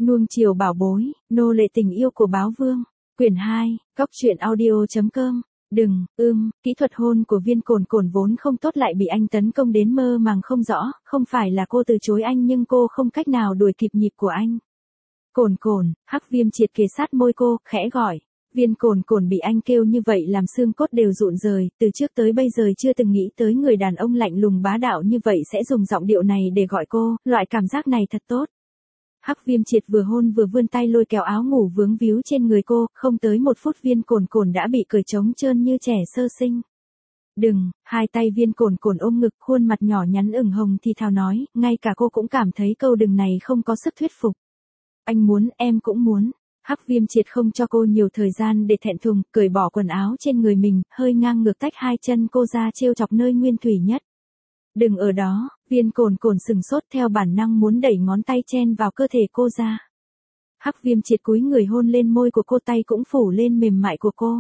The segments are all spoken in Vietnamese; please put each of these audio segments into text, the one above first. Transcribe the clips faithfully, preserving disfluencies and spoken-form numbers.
Nuông chiều bảo bối, nô lệ tình yêu của báo vương. Quyển hai, Cóc truyện audio.com. Đừng, ưm, kỹ thuật hôn của Viên Cồn Cồn vốn không tốt lại bị anh tấn công đến mơ màng không rõ, không phải là cô từ chối anh nhưng cô không cách nào đuổi kịp nhịp của anh. Cồn Cồn, Hắc Viêm triệt kề sát môi cô, khẽ gọi. Viên Cồn Cồn bị anh kêu như vậy làm xương cốt đều rụn rời, từ trước tới bây giờ chưa từng nghĩ tới người đàn ông lạnh lùng bá đạo như vậy sẽ dùng giọng điệu này để gọi cô, loại cảm giác này thật tốt. Hắc Viêm triệt vừa hôn vừa vươn tay lôi kéo áo ngủ vướng víu trên người cô, không tới một phút Viên Cồn Cồn đã bị cởi trống trơn như trẻ sơ sinh. Đừng, hai tay Viên Cồn Cồn ôm ngực, khuôn mặt nhỏ nhắn ửng hồng thì thào nói, ngay cả cô cũng cảm thấy câu đừng này không có sức thuyết phục. Anh muốn, em cũng muốn. Hắc Viêm triệt không cho cô nhiều thời gian để thẹn thùng, cởi bỏ quần áo trên người mình, hơi ngang ngược tách hai chân cô ra trêu chọc nơi nguyên thủy nhất. Đừng ở đó, Viên Cồn Cồn sừng sốt theo bản năng muốn đẩy ngón tay chen vào cơ thể cô ra. Hắc Viêm triệt cúi người hôn lên môi của cô, tay cũng phủ lên mềm mại của cô.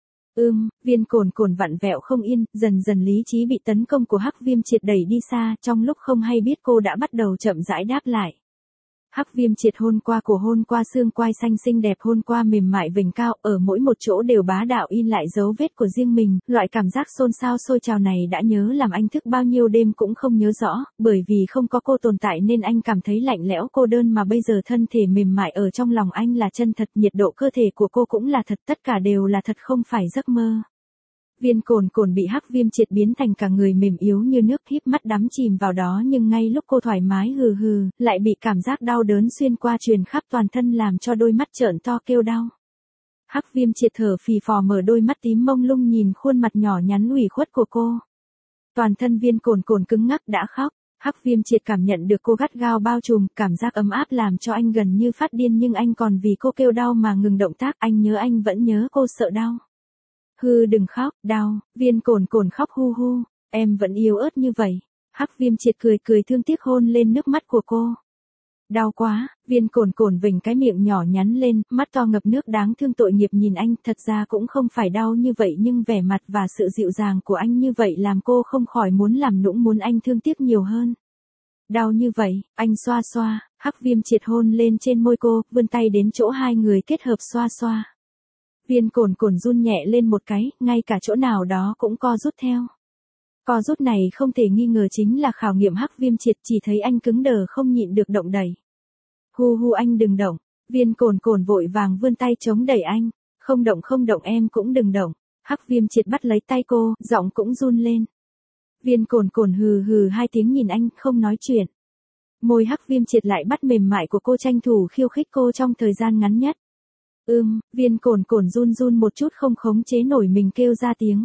Ưm, Viên Cồn Cồn vặn vẹo không yên, dần dần lý trí bị tấn công của Hắc Viêm triệt đẩy đi xa, trong lúc không hay biết cô đã bắt đầu chậm rãi đáp lại. Hắc Viêm triệt hôn qua cổ, hôn qua xương quai xanh xinh đẹp, hôn qua mềm mại vành cao, ở mỗi một chỗ đều bá đạo in lại dấu vết của riêng mình, loại cảm giác xôn xao sôi trào này đã nhớ làm anh thức bao nhiêu đêm cũng không nhớ rõ, bởi vì không có cô tồn tại nên anh cảm thấy lạnh lẽo cô đơn, mà bây giờ thân thể mềm mại ở trong lòng anh là chân thật, nhiệt độ cơ thể của cô cũng là thật, tất cả đều là thật không phải giấc mơ. Viên Cồn Cồn bị Hắc Viêm triệt biến thành cả người mềm yếu như nước, híp mắt đắm chìm vào đó, nhưng ngay lúc cô thoải mái hừ hừ, lại bị cảm giác đau đớn xuyên qua truyền khắp toàn thân làm cho đôi mắt trợn to kêu đau. Hắc Viêm triệt thở phì phò mở đôi mắt tím mông lung nhìn khuôn mặt nhỏ nhắn ủy khuất của cô. Toàn thân Viên Cồn Cồn cứng ngắc đã khóc. Hắc Viêm triệt cảm nhận được cô gắt gao bao trùm, cảm giác ấm áp làm cho anh gần như phát điên, nhưng anh còn vì cô kêu đau mà ngừng động tác, anh nhớ anh vẫn nhớ cô, sợ đau. Hư đừng khóc, đau. Viên Cồn Cồn khóc hu hu, em vẫn yếu ớt như vậy. Hắc Viêm triệt cười cười thương tiếc hôn lên nước mắt của cô. Đau quá. Viên Cồn Cồn vểnh cái miệng nhỏ nhắn lên, mắt to ngập nước đáng thương tội nghiệp nhìn anh, thật ra cũng không phải đau như vậy nhưng vẻ mặt và sự dịu dàng của anh như vậy làm cô không khỏi muốn làm nũng, muốn anh thương tiếc nhiều hơn. Đau như vậy, anh xoa xoa. Hắc Viêm triệt hôn lên trên môi cô, vươn tay đến chỗ hai người kết hợp xoa xoa. Viên Cồn Cồn run nhẹ lên một cái, ngay cả chỗ nào đó cũng co rút theo. Co rút này không thể nghi ngờ chính là khảo nghiệm Hắc Viêm triệt, chỉ thấy anh cứng đờ không nhịn được động đẩy. Hu hu anh đừng động. Viên Cồn Cồn vội vàng vươn tay chống đẩy anh. Không động không động em cũng đừng động. Hắc Viêm triệt bắt lấy tay cô, giọng cũng run lên. Viên Cồn Cồn hừ hừ hai tiếng nhìn anh, không nói chuyện. Môi Hắc Viêm triệt lại bắt mềm mại của cô, tranh thủ khiêu khích cô trong thời gian ngắn nhất. Ưm, Viên Cồn Cồn run run một chút không khống chế nổi mình kêu ra tiếng.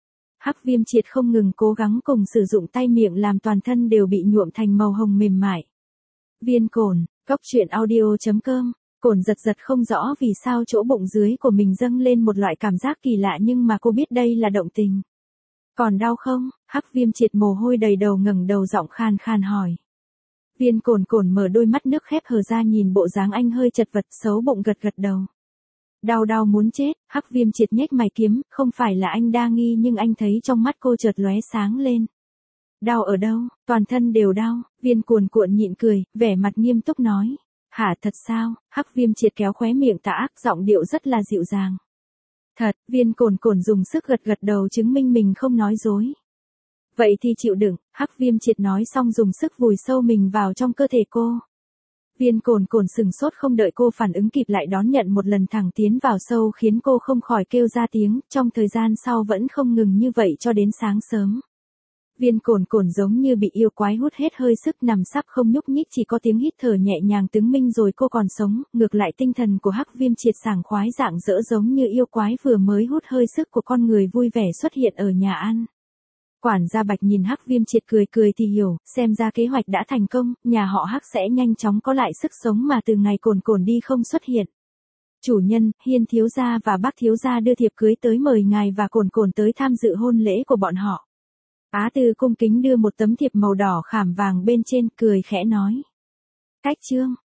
Hắc Viêm triệt không ngừng cố gắng cùng sử dụng tay miệng làm toàn thân đều bị nhuộm thành màu hồng mềm mại. Viên Cồn, Cóc truyện audio.com. Cồn giật giật không rõ vì sao chỗ bụng dưới của mình dâng lên một loại cảm giác kỳ lạ, nhưng mà cô biết đây là động tình. Còn đau không? Hắc Viêm triệt mồ hôi đầy đầu ngẩng đầu, giọng khan khan hỏi. Viên Cồn Cồn mở đôi mắt nước khép hờ ra nhìn bộ dáng anh hơi chật vật, xấu bụng gật gật đầu. Đau đau muốn chết. Hắc Viêm triệt nhếch mày kiếm, không phải là anh đa nghi nhưng anh thấy trong mắt cô chợt lóe sáng lên. Đau ở đâu? Toàn thân đều đau. Viên Cuồn Cuộn nhịn cười, vẻ mặt nghiêm túc nói. Hả, thật sao? Hắc Viêm triệt kéo khóe miệng tà ác, giọng điệu rất là dịu dàng. Thật. Viên Cồn Cồn dùng sức gật gật đầu chứng minh mình không nói dối. Vậy thì chịu đựng. Hắc Viêm triệt nói xong dùng sức vùi sâu mình vào trong cơ thể cô. Viên Cồn Cồn sừng sốt không đợi cô phản ứng kịp lại đón nhận một lần thẳng tiến vào sâu khiến cô không khỏi kêu ra tiếng, trong thời gian sau vẫn không ngừng như vậy cho đến sáng sớm. Viên Cồn Cồn giống như bị yêu quái hút hết hơi sức, nằm sắp không nhúc nhích, chỉ có tiếng hít thở nhẹ nhàng chứng minh rồi cô còn sống, ngược lại tinh thần của Hắc Viêm triệt sảng khoái rạng rỡ giống như yêu quái vừa mới hút hơi sức của con người vui vẻ xuất hiện ở nhà ăn. Quản gia Bạch nhìn Hắc Viêm triệt cười cười thì hiểu, xem ra kế hoạch đã thành công, nhà họ Hắc sẽ nhanh chóng có lại sức sống mà từ ngày Cồn Cồn đi không xuất hiện. Chủ nhân, Hiên thiếu gia và Bác thiếu gia đưa thiệp cưới tới mời ngài và Cồn Cồn tới tham dự hôn lễ của bọn họ. Á Tư cung kính đưa một tấm thiệp màu đỏ khảm vàng bên trên, cười khẽ nói. Cách chương.